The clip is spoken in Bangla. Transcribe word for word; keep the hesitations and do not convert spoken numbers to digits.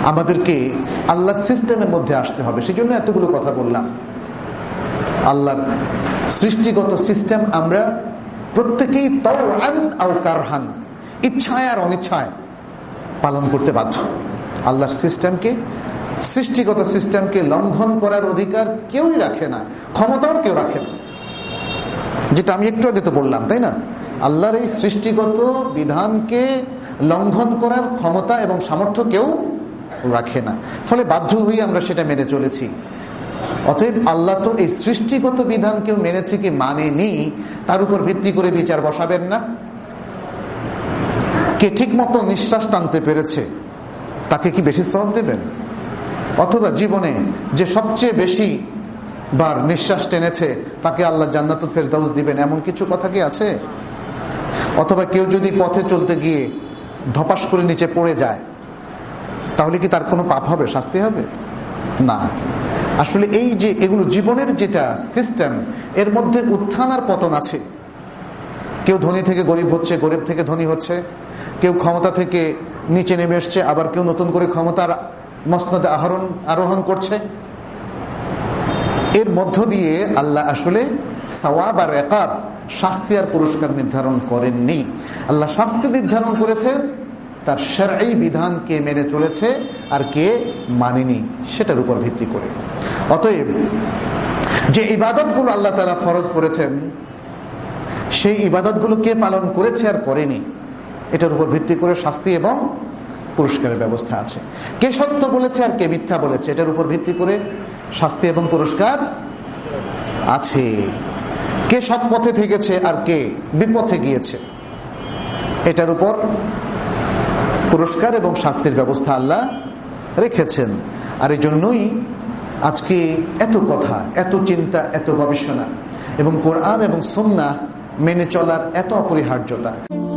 আমাদেরকে আল্লাহর সিস্টেমের মধ্যে আসতে হবে। সেই জন্য এতগুলো কথা বললাম। আল্লাহর সৃষ্টিগত সিস্টেম আমরা প্রত্যেকেই তাওআন আও কারহান, ইচ্ছায় আর অনিচ্ছায় পালন করতে বাধ্য। আল্লাহর সিস্টেমকে, সৃষ্টিগত সিস্টেমকে লঙ্ঘন করার অধিকার কেউই রাখে না, ক্ষমতাও কেউ রাখে না। যেটা আমি একটু আগে তো বললাম, তাই না? আল্লাহর এই সৃষ্টিগত বিধানকে লঙ্ঘন করার ক্ষমতা এবং সামর্থ্য কেউ রাখে না, ফলে বাধ্য হয়ে আমরা সেটা মেনে চলেছি। অতএব আল্লাহ তো এই সৃষ্টিগত বিধান কেউ মেনেছে কি মানেনি তার উপর ভিত্তি করে বিচার বসাবেন না। কে ঠিক মতো নিঃশ্বাস টানতে পেরেছে তাকে কি বেশি সওয়াব দেবেন? অথবা জীবনে যে সবচেয়ে বেশি বার নিঃশ্বাস টেনেছে তাকে আল্লাহ জান্নাতুল ফেরদাউস দিবেন, এমন কিছু কথা কি আছে? অথবা কেউ যদি পথে চলতে গিয়ে ধপাস করে নিচে পড়ে যায় তাহলে কি তার কোনো পাপ হবে, শাস্তি হবে? না। আসলে এই যে এগুলো জীবনের যেটা সিস্টেম, এর মধ্যে উত্থান আর পতন আছে। কেউ ধনী থেকে গরিব হচ্ছে, গরিব থেকে ধনী হচ্ছে, কেউ ক্ষমতা থেকে নিচে নেমে এসছে, আবার কেউ নতুন করে ক্ষমতার মসনদে আহরণ আরোহণ করছে। এর মধ্য দিয়ে আল্লাহ আসলে সওয়াব আর ইকাব, শাস্তি আর পুরস্কার নির্ধারণ করেননি। আল্লাহ শাস্তি নির্ধারণ করেছেন তার শরঈ বিধানকে মেনে চলেছে আর কে মানেনি সেটার উপর ভিত্তি করে। অতএব যে ইবাদতগুলো আল্লাহ তাআলা ফরজ করেছেন সেই ইবাদতগুলো কে পালন করেছে আর করেনি এটার উপর ভিত্তি করে শাস্তি এবং পুরস্কারের ব্যবস্থা আছে। কে সত্য বলেছে আর কে মিথ্যা বলেছে এটার উপর ভিত্তি করে শাস্তি এবং পুরস্কার আছে। কে সৎ পথে থেকেছে আর কে বিপথে গিয়েছে এটার উপর পুরস্কার এবং শাস্তির ব্যবস্থা আল্লাহ রেখেছেন। আর এই জন্যই আজকে এত কথা, এত চিন্তা, এত গবেষণা এবং কোরআন এবং সুন্নাহ মেনে চলার এত অপরিহার্যতা।